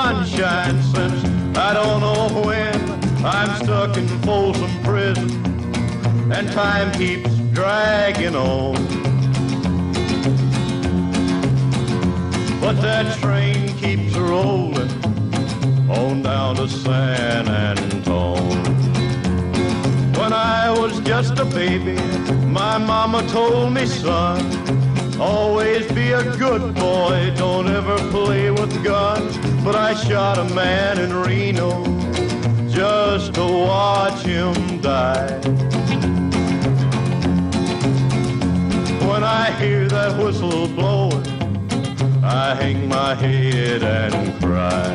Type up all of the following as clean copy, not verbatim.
sunshine since I don't know when. I'm stuck in Folsom Prison, and time keeps dragging on. But that train keeps rolling on down to San Antone. When I was just a baby, my mama told me, son, always be a good boy, don't ever play with guns. But I shot a man in Reno just to watch him die. When I hear that whistle blowing, I hang my head and cry.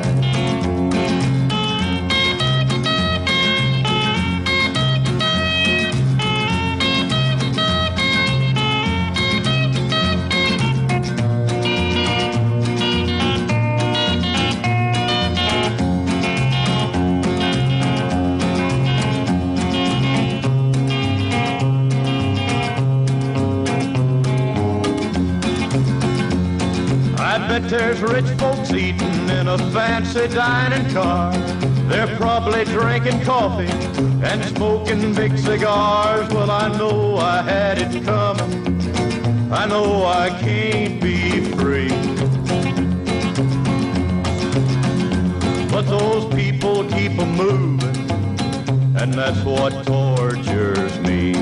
But there's rich folks eating in a fancy dining car. They're probably drinking coffee and smoking big cigars. Well, I know I had it coming. I know I can't be free. But those people keep a moving, and that's what tortures me.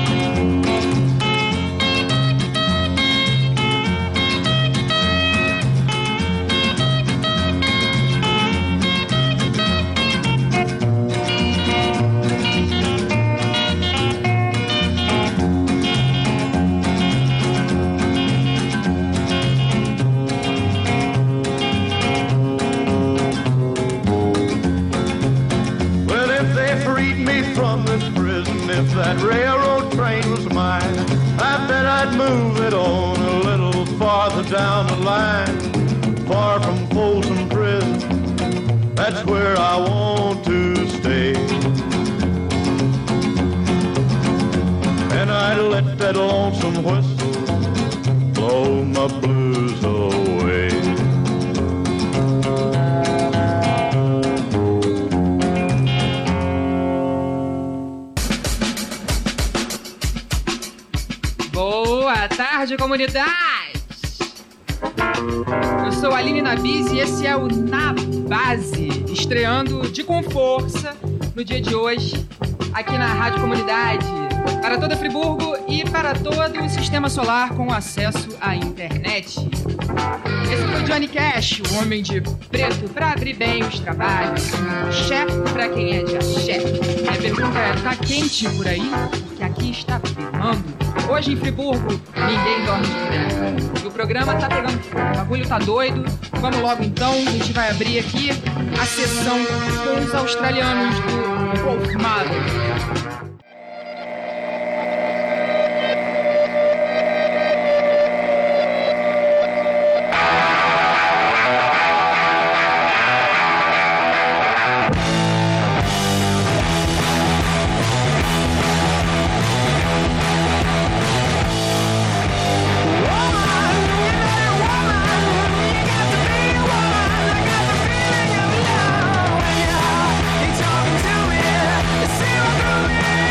If that railroad train was mine, I bet I'd move it on a little farther down the line. Far from Folsom Prison, that's where I want to stay. And I'd let that lonesome whistle blow my blues away. Boa tarde, comunidade! Eu sou a Aline Nabis e esse é o Na Base, estreando com força no dia de hoje, aqui na Rádio Comunidade, para toda Friburgo e para todo o Sistema Solar com acesso à internet. Esse foi Johnny Cash, o homem de preto, para abrir bem os trabalhos. Chefe para quem é de axé. E a pergunta é, tá quente por aí? Porque aqui está firmando. Hoje em Friburgo, ninguém dorme de pé. E o programa tá pegando fogo, o bagulho tá doido. Vamos logo então, a gente vai abrir aqui a sessão com os australianos do Wolfmother. Talking to me, zero through me.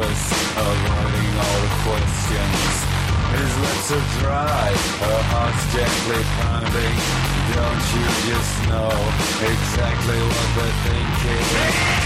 close, avoiding all the questions. His lips are dry, her heart's gently pounding. Don't you just know exactly what they're thinking?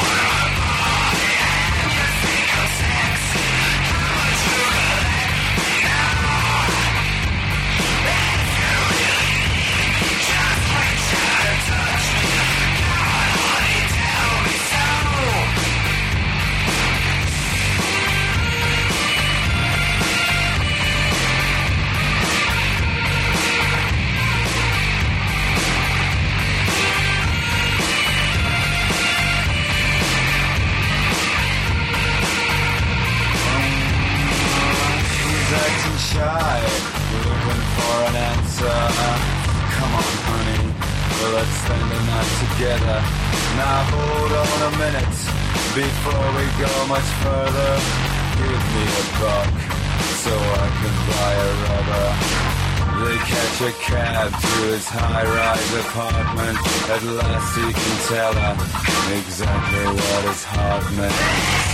Shy, looking for an answer. Come on, honey, let's spend the night together. Now hold on a minute, before we go much further. Give me $1 so I can buy a rubber. They catch a cab to his high-rise apartment. At last he can tell her exactly what his heart meant.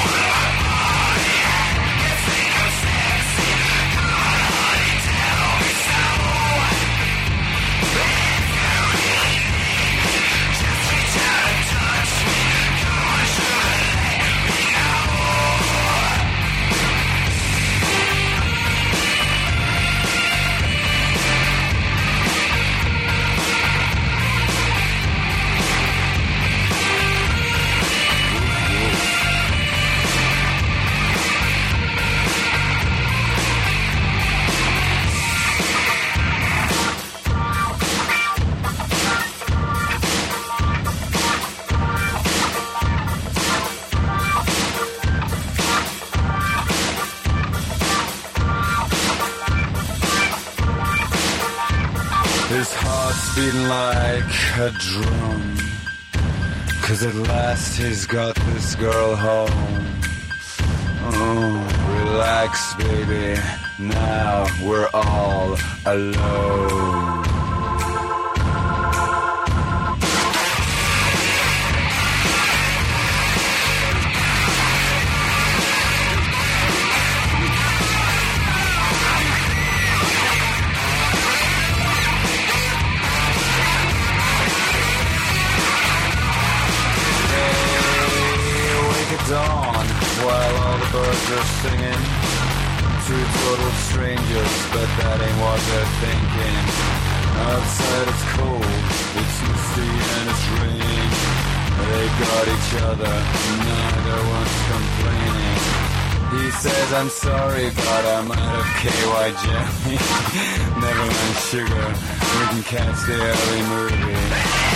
His heart's beating like a drum, 'cause at last he's got this girl home. Oh, relax, baby, now we're all alone. Dawn, while all the birds are singing. Two total strangers, but that ain't what they're thinking. Outside it's cold, it's misty and it's raining. They got each other, neither one's complaining. He says, I'm sorry, but I'm out of KY jelly. Never mind sugar, we can catch the early movie.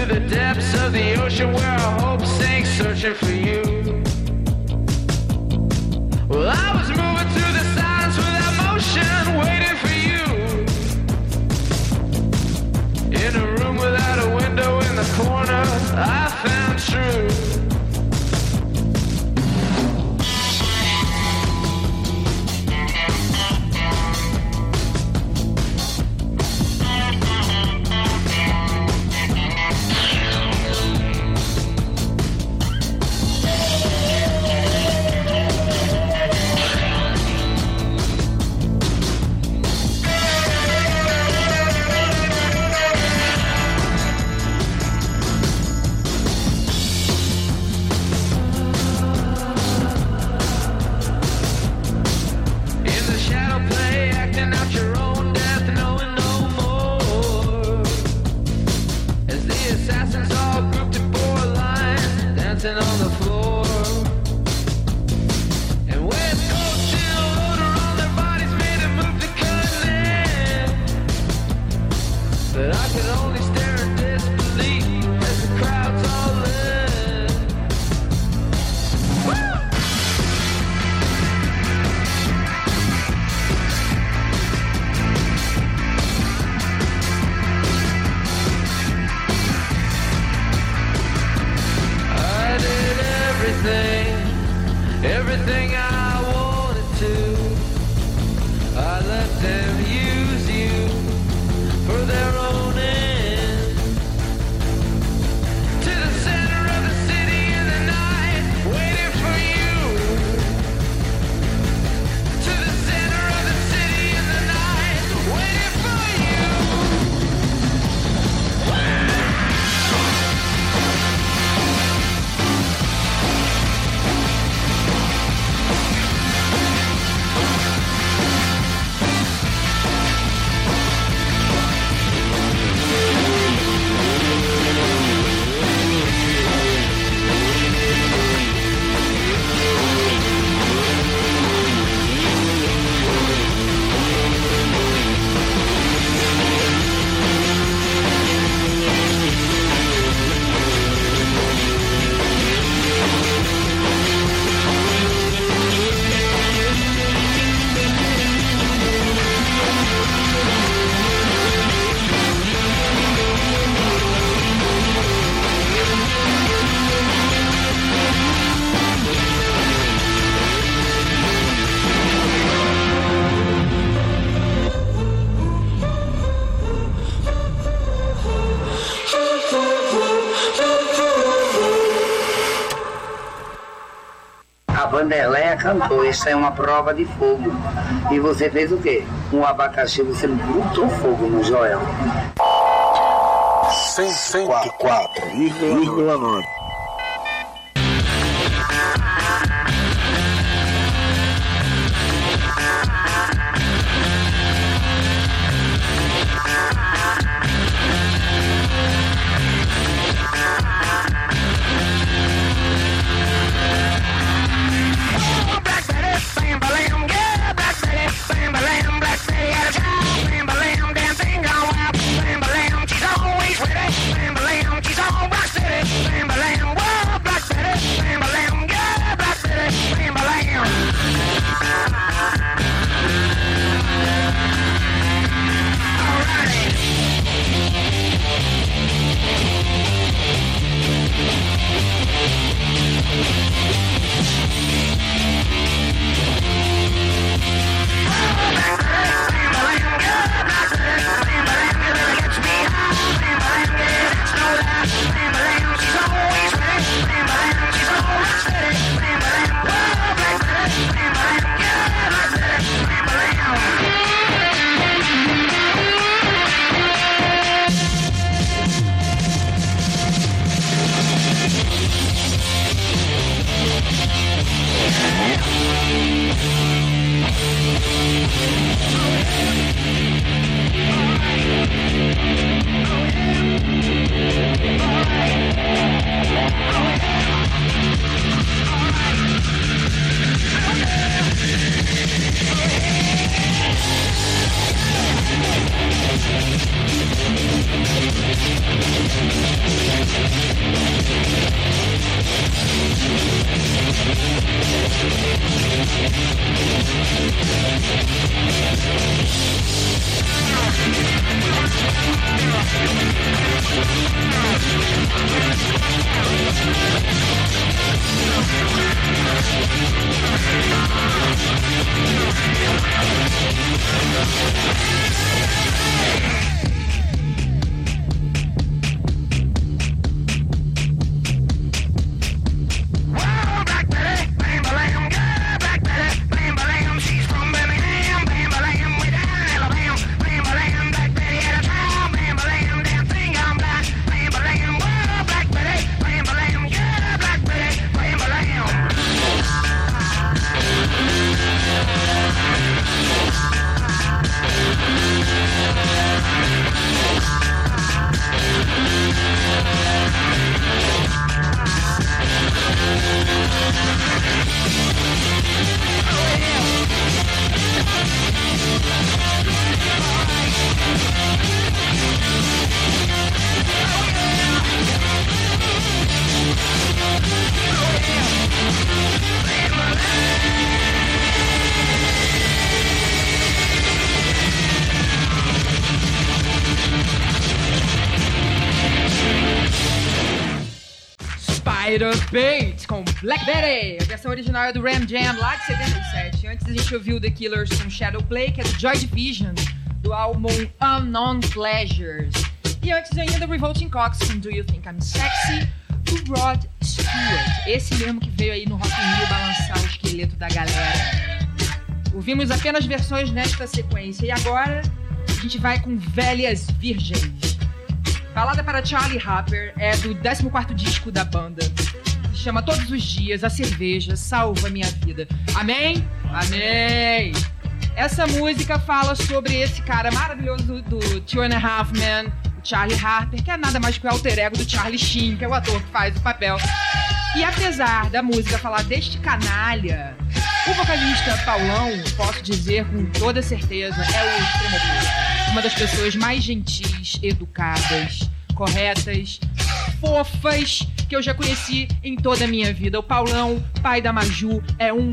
the depths of the ocean where our hope sank, searching for you. Well, I was moving through the silence without motion, waiting for you. In a room without a window in the corner, I found truth. Everything I wanted to, I let them use you for their own end. To the center of the city in the night, waiting for you. To the center of the city in the night, waiting for you. Vanderleia cantou, isso é uma prova de fogo. E você fez o quê? Um abacaxi, você botou fogo no Joel. 104,9. Bam, bam, she's always ready. Bam, bam, she's all rock steady. Bam, bam, Spider Bates com Black Betty. A versão original é do Ram Jam, lá de 77. Antes a gente ouviu The Killers com Shadow Play, que é do Joy Division, do álbum Unknown Pleasures. E antes ainda, Revolting Cocks com Do You Think I'm Sexy, do Rod Stewart. Esse mesmo que veio aí no Rock in Rio balançar o esqueleto da galera. Ouvimos apenas versões nesta sequência. E agora a gente vai com Velhas Virgens. Balada para Charlie Harper é do 14º disco da banda. Se chama Todos os Dias, a cerveja salva minha vida. Amém? Amém! Essa música fala sobre esse cara maravilhoso do Two and a Half Men, o Charlie Harper, que é nada mais que o alter ego do Charlie Sheen, que é o ator que faz o papel. E apesar da música falar deste canalha, o vocalista Paulão, posso dizer com toda certeza, é o extremo oposto. Uma das pessoas mais gentis, educadas, corretas, fofas que eu já conheci em toda a minha vida. O Paulão, pai da Maju, é um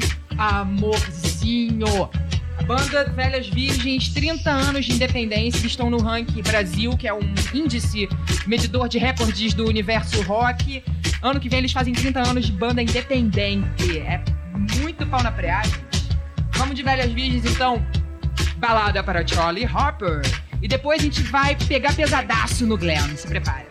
amorzinho. A banda Velhas Virgens, 30 anos de independência, estão no Ranking Brasil, que é um índice medidor de recordes do universo rock. Ano que vem eles fazem 30 anos de banda independente. É muito pau na preá, gente. Vamos de Velhas Virgens, então. Balada para Charlie Harper. E depois a gente vai pegar pesadaço no Glam. Se prepara.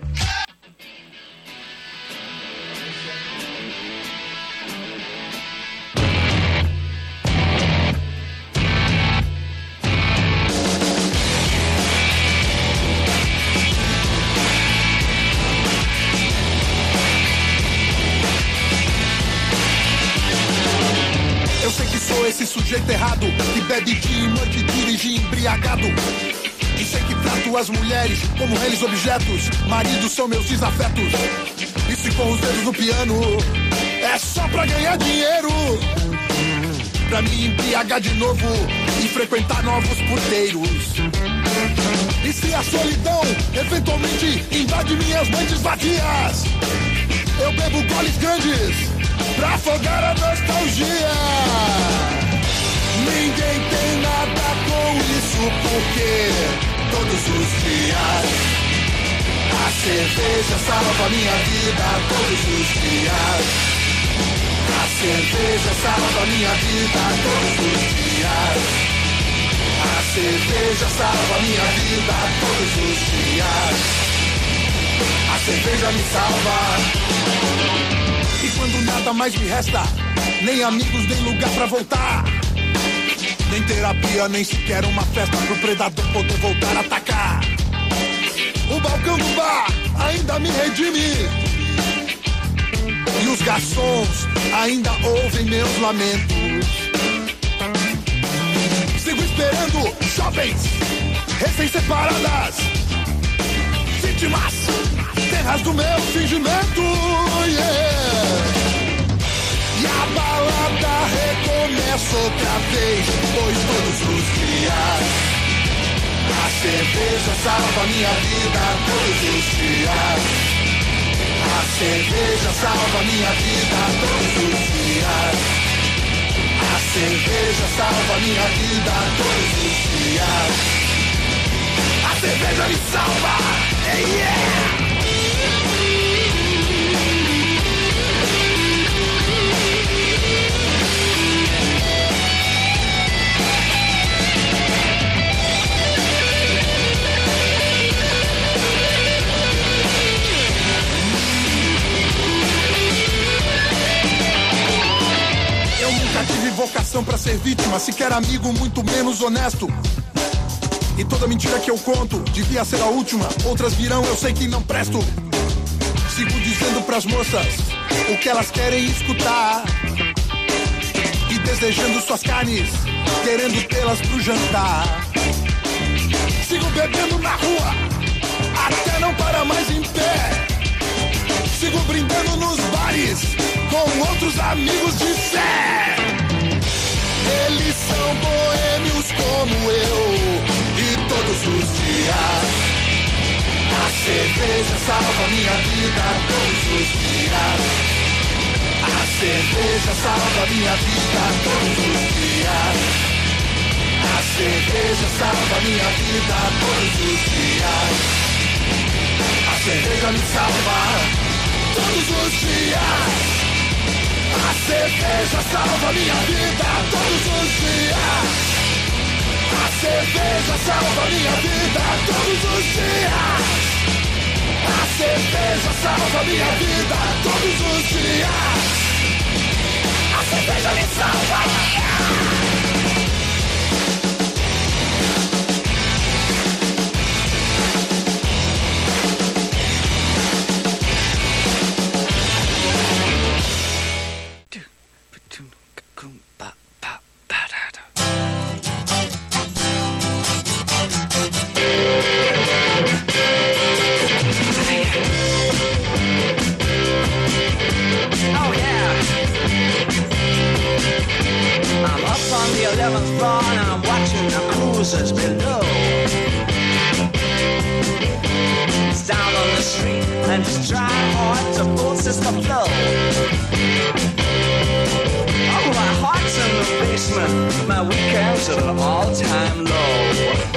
Eu sei que sou esse sujeito errado que bebe dia e noite e dirige embriagado. E sei que trato as mulheres como reles objetos. Maridos são meus desafetos. E se for os dedos no piano, é só pra ganhar dinheiro. Pra me embriagar de novo e frequentar novos puteiros. E se a solidão eventualmente invade minhas noites vazias, eu bebo goles grandes pra afogar a nostalgia. Ninguém tem nada com isso porque todos os dias a cerveja salva minha vida. Todos os dias a cerveja salva minha vida. Todos os dias a cerveja salva minha vida. Todos os dias a cerveja me salva. E quando nada mais me resta, nem amigos, nem lugar pra voltar, nem terapia, nem sequer uma festa pro predador poder voltar a atacar, o balcão do bar ainda me redime. E os garçons ainda ouvem meus lamentos. Sigo esperando jovens recém-separadas, vítimas terras do meu fingimento, yeah. E a balada recomeça outra vez, pois todos os dias a cerveja salva minha vida. Todos os dias a cerveja salva minha vida. Todos os dias a cerveja salva minha vida. Todos os dias a cerveja me salva, yeah! coração pra ser vítima, sequer amigo, muito menos honesto. E toda mentira que eu conto devia ser a última. Outras virão, eu sei que não presto. Sigo dizendo pras moças o que elas querem escutar. E desejando suas carnes, querendo tê-las pro jantar. Sigo bebendo na rua, até não parar mais em pé. Sigo brindando nos bares, com outros amigos de fé. Eles são boêmios como eu, e todos os dias a cerveja salva minha vida todos os dias. A cerveja salva minha vida todos os dias. A cerveja salva minha vida todos os dias. A cerveja me salva todos os dias. A cerveja salva minha vida todos os dias. A cerveja salva minha vida todos os dias. A cerveja salva minha vida todos os dias. A cerveja me salva. Below. It's down on the street and just trying hard to force the flow. Oh, my heart's in the basement, my weekends at an all-time low.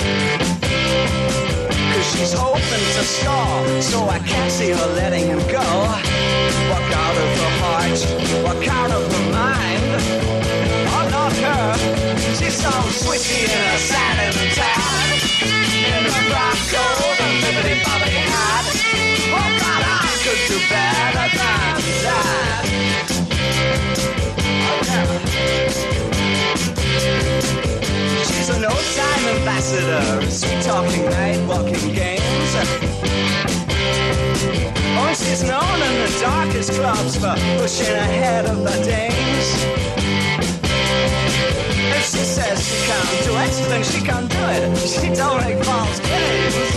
Cause she's hoping to score, so I can't see her letting him go. Walk out of her heart, walk out of her mind. Oh, not her, she's so switchy in her satin and tan. In her rock gold and liberty bobby hat. Oh God, I could do better than that. Oh yeah. She's an old-time ambassador, sweet-talking, night-walking games. Oh, she's known in the darkest clubs for pushing ahead of the dames. If she says she can't do it, then she can't do it. She don't make false claims.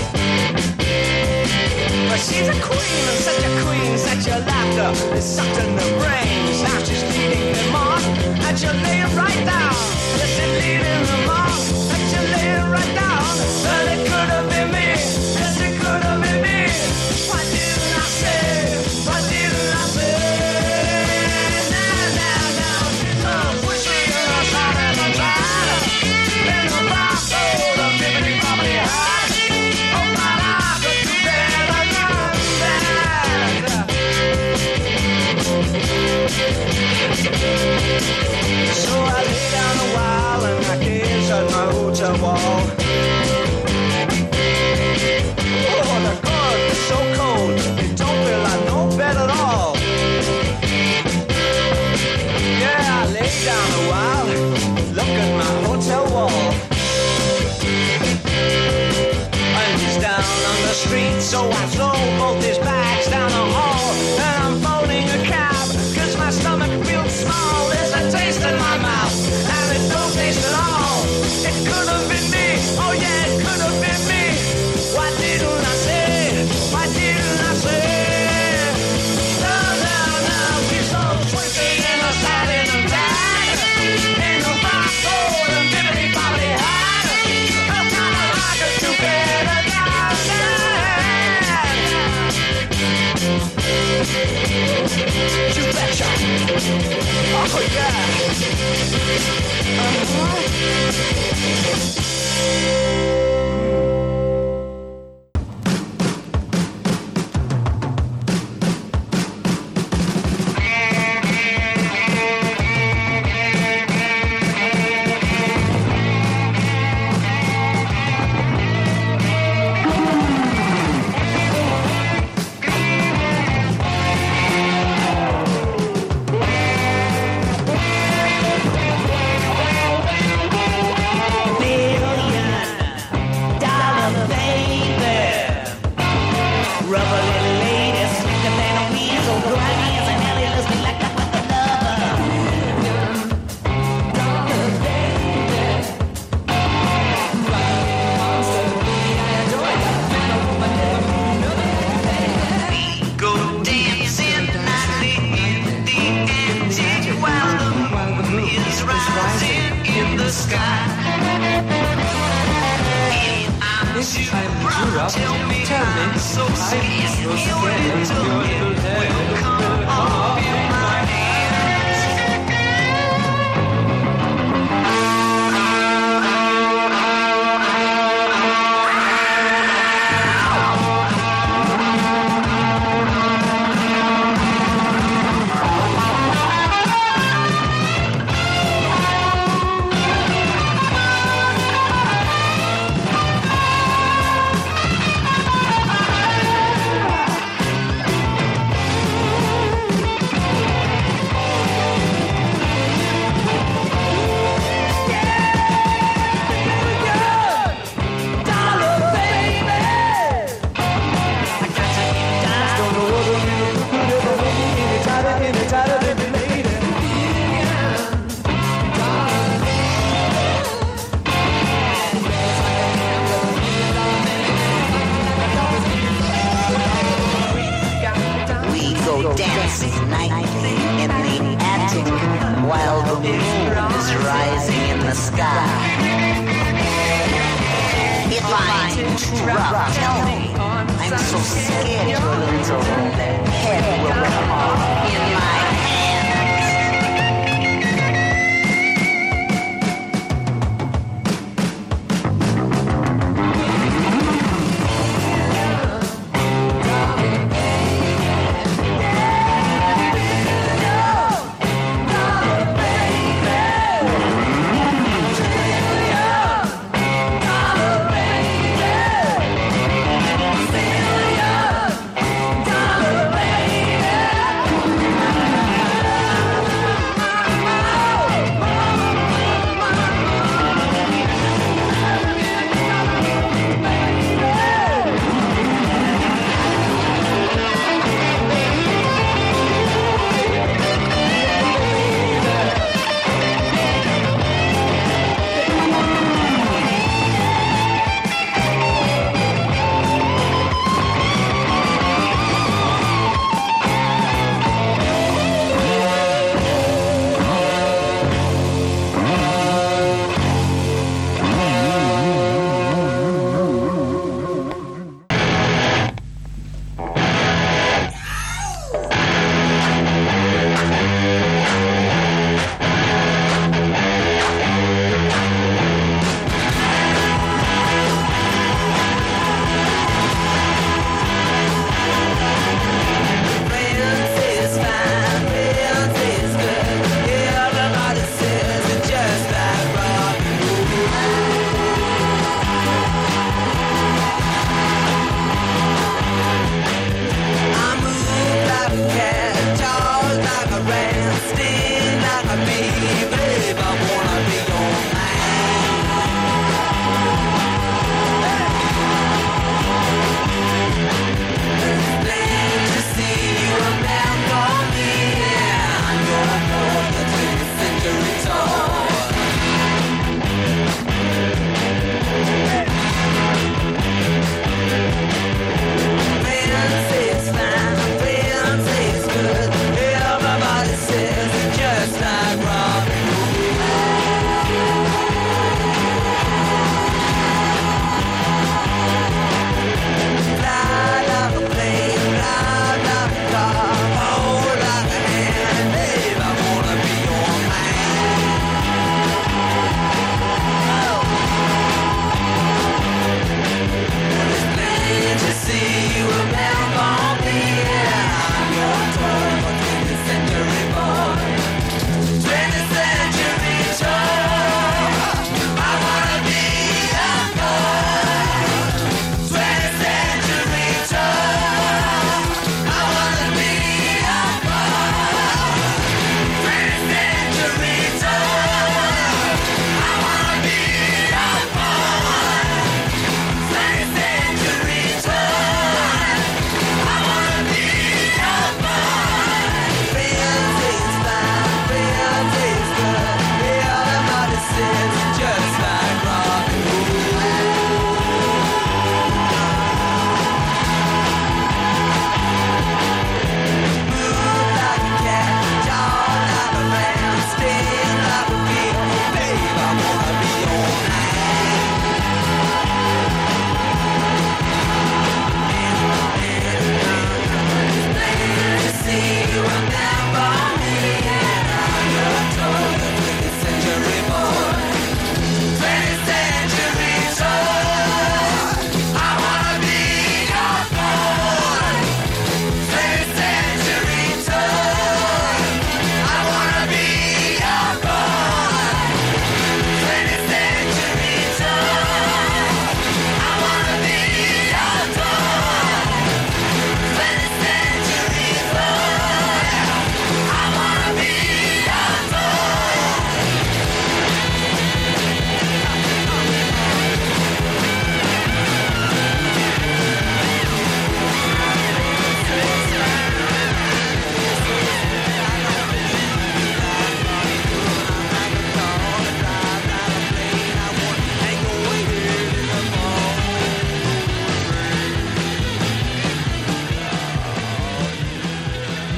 But she's a queen, and such a queen, such a laughter is sucked in the brains. Now she's leading them on, and she'll lay it right down. Yes, she's leading them on, and she'll lay it right down. Well, it could have been me, yes, it could have been me. Why didn't I say, why didn't I say? Now, she's so pushy and I'm trying and I'm trying. In the box, oh, the bibbity bobbity high. Oh, my God, but you better than that. So I lay down a while and I gaze at my hotel wall. Oh, the God, it's so cold, it don't feel like no bed at all. Yeah, I lay down a while, look at my hotel wall. And he's down on the street, so I throw both his bags down the hall. And I'm phoning a cab, cause my stomach feels small. There's a taste in my mouth, and it don't taste at all. It could have been me, oh yeah, it could have been me. Why didn't I say, why didn't I say? No, no, no, we're so twisted in the satin and tan. In the rock gold and bibbity bobbity hat. Oh, kind of like a two better down that. You betcha. Oh yeah. Tell me how so sweet your little head will come off in my hands. Dancing nightly in the attic while the moon is rising in the sky. If I'm too rough, tell me. I'm so scared your little head will come off in my Dollar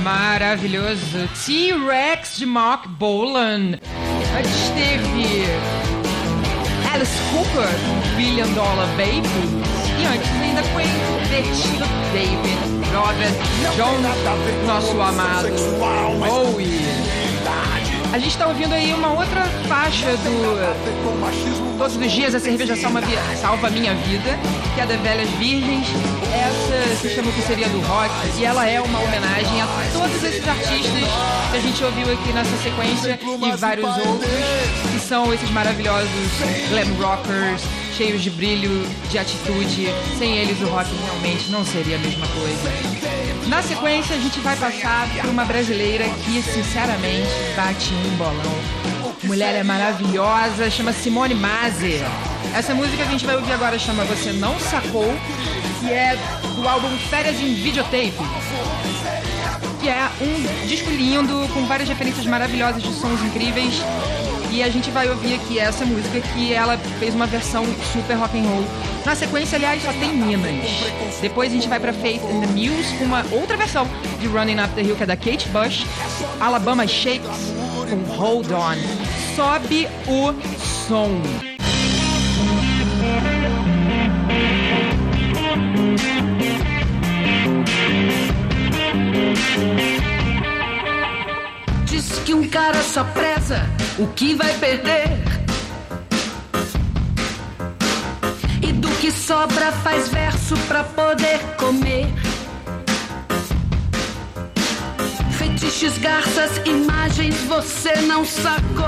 Maravilhoso. T-Rex de Mark Bolan. Antes teve Alice Cooper, Billion Dollar Baby. E antes ainda foi divertido David Robert Jones, nosso amado Bowie. A gente tá ouvindo aí uma outra faixa do Todos os Dias a Cerveja Salva Minha Vida, que é da Velhas Virgens. Essa se chama O Que Seria do Rock, e ela é uma homenagem a todos esses artistas que a gente ouviu aqui nessa sequência e vários outros, que são esses maravilhosos glam rockers, cheios de brilho, de atitude. Sem eles o rock realmente não seria a mesma coisa. Na sequência a gente vai passar por uma brasileira que sinceramente bate um bolão. Mulher é maravilhosa, chama Simone Maser. Essa música que a gente vai ouvir agora chama Você Não Sacou, que é do álbum Férias em Videotape, que é um disco lindo, com várias referências maravilhosas de sons incríveis. E a gente vai ouvir aqui essa música que ela fez uma versão super rock and roll. Na sequência, aliás, só tem Minas. Depois a gente vai pra Faith in the Muse com uma outra versão de Running Up the Hill, que é da Kate Bush. Alabama Shakes com Hold On. Sobe o som. Diz que um cara só preza o que vai perder, e do que sobra faz verso pra poder comer. Fetiches, garças, imagens você não sacou.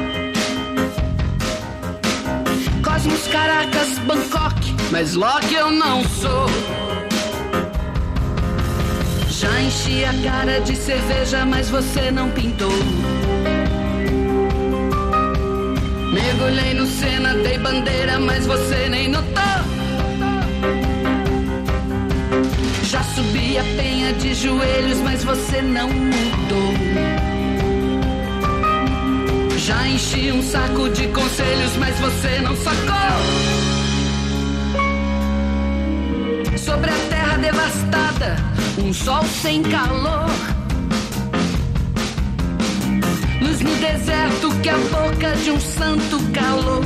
Cosmos, Caracas, Bangkok, mas Loki eu não sou. Já enchi a cara de cerveja, mas você não pintou. Mergulhei no Senna, dei bandeira, mas você nem notou. Já subi a penha de joelhos, mas você não mudou. Já enchi um saco de conselhos, mas você não sacou. Sobre a terra devastada, um sol sem calor. Luz no deserto que a boca de um santo calou.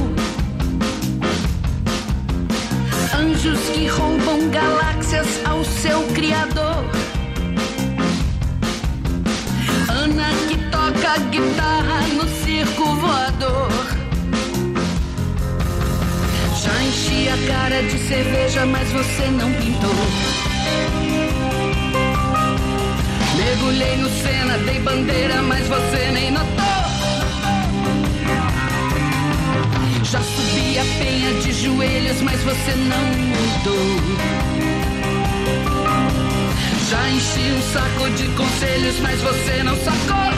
Anjos que roubam galáxias ao seu criador. Ana que toca guitarra no circo voador. Já enchi a cara de cerveja, mas você não pintou. Mergulhei no Senna, dei bandeira, mas você nem notou. Já subi a penha de joelhos, mas você não mudou. Já enchi um saco de conselhos, mas você não sacou.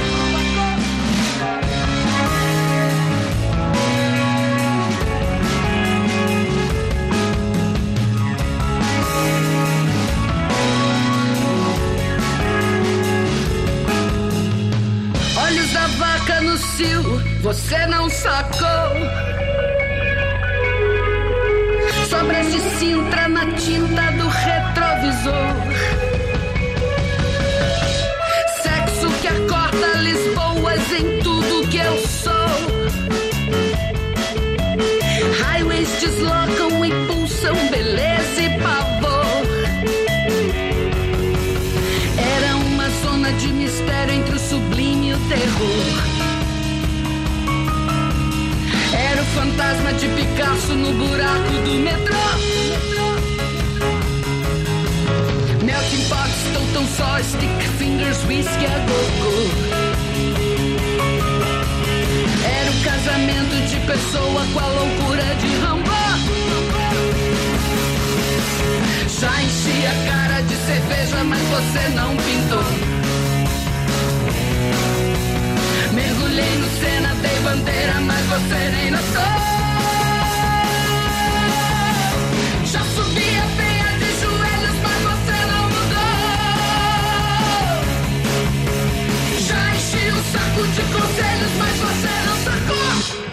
Olhos da vaca no cio, você não sacou. Sobre esse Sintra na tinta do retrovisor. Sexo que acorda Lisboas em tudo que eu sou. Highways deslocam e pulsam beleza e pavor. Era uma zona de mistério entre o sublime e o terror. Era o fantasma de Picasso no buraco do metrô. Melting pots, Totem Saw, Stick Fingers, Whisky a Go-Go. Era o casamento de Pessoa com a loucura de Rambo. Já enchi a cara de cerveja, mas você não pintou. Mergulhei no Senna, dei bandeira, mas você nem notou. Já subi a penha de joelhos, mas você não mudou. Já enchi o saco de conselhos, mas você não sacou.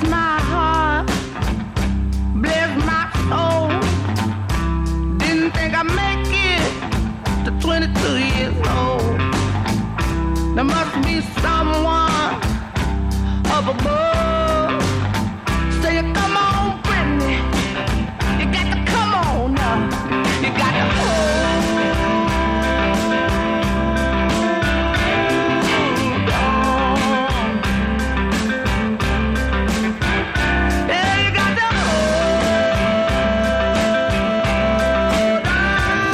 my heart, bless my soul. Didn't think I'd make it to 22 years old. There must be someone up above. Say, come on, Brittany, you got to come on now. You got to hold on. Yeah, you got to hold on.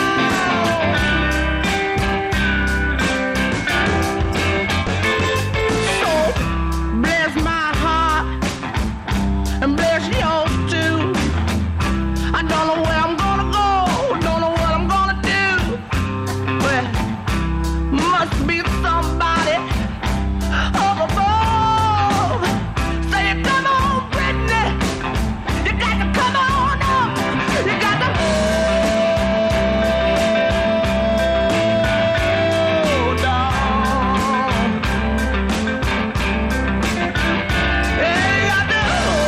So bless my heart and bless yours too. I don't know where I'm gonna go, don't know what I'm gonna do, but must be somebody up above. Say, come on, Brittany, you got to come on up, you got to hold on. Yeah, you got to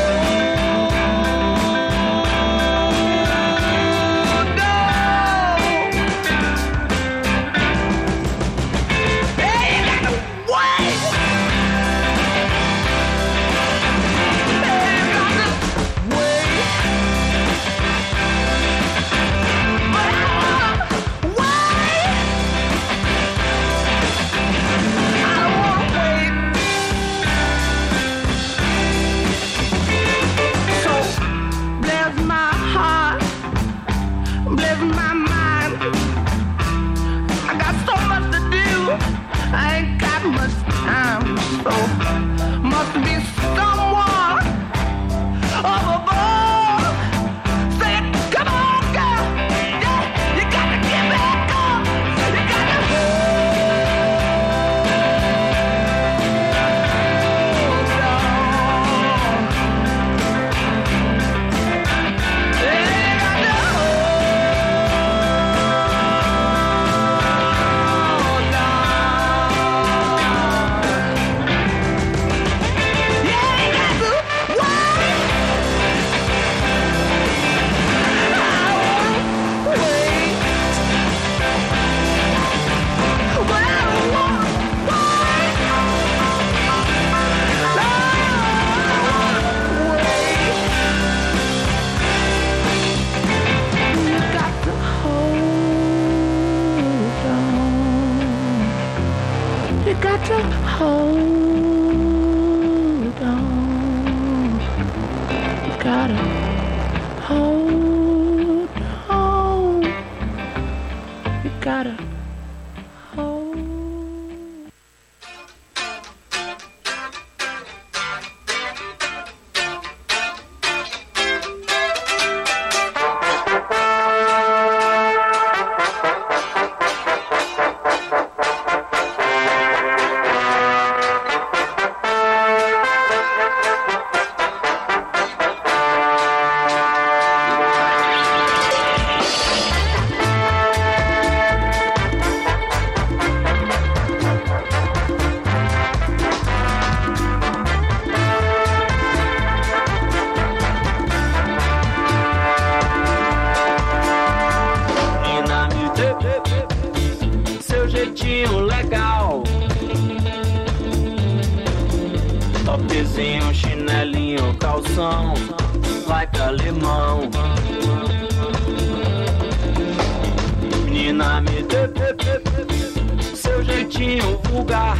bless my heart, bless my mind. I got so much to do, I ain't got much time. So must be someone up above. Say, come on, girl, yeah, you got to get back up. You got to hold on. Yeah, you got to hold on. Yeah, you got to wait. Wait. But I don't want wait. You got to hold on. You got to hold on. You gotta hold on. You gotta hold. Menina, me dê seu jeitinho legal. Topzinho, chinelinho, calção, like alemão. Menina, me dê seu jeitinho vulgar.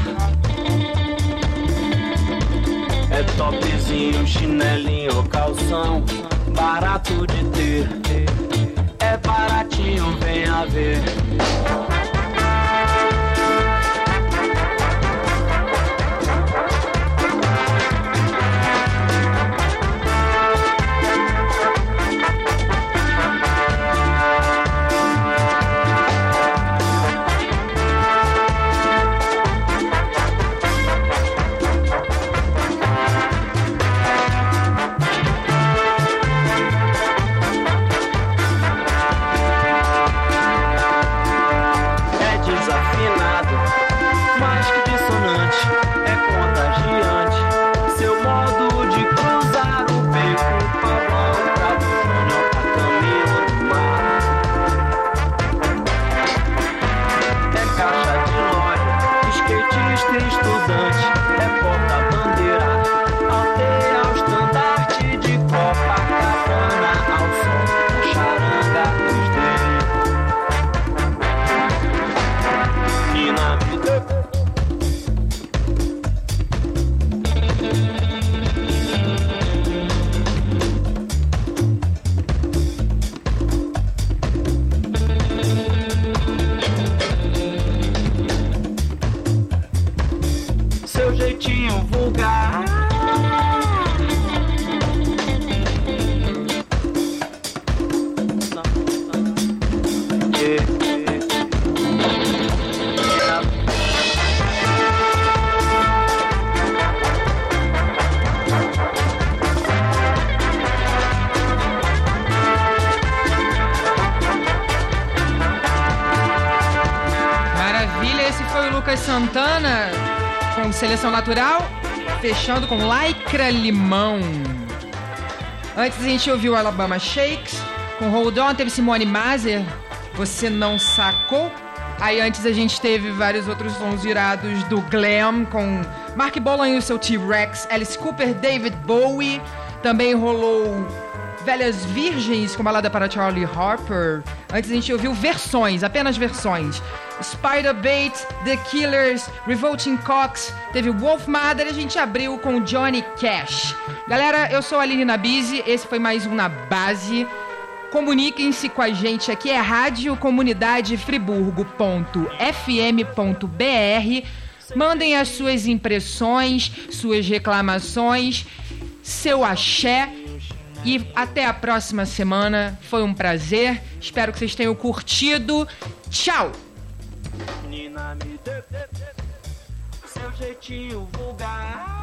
É topzinho, chinelinho, calção, barato de ter. É baratinho, venha ver. Santana com Seleção Natural, fechando com Lycra Limão. Antes a gente ouviu Alabama Shakes com Hold On, teve Simone Mazer, Você Não Sacou. Aí antes a gente teve vários outros sons virados do glam com Mark Bolan e o seu T-Rex, Alice Cooper, David Bowie. Também rolou Velhas Virgens com balada para Charlie Harper. Antes a gente ouviu versões, apenas versões. Spider-Bait, The Killers, Revolting Cocks, teve Wolf Mother e a gente abriu com Johnny Cash. Galera, eu sou a Aline Nabisi, esse foi mais um Na Base. Comuniquem-se com a gente aqui, é radiocomunidadefriburgo.fm.br. Mandem as suas impressões, suas reclamações, seu axé. E até a próxima semana. Foi um prazer. Espero que vocês tenham curtido. Tchau! Nina, me dê seu jeitinho vulgar.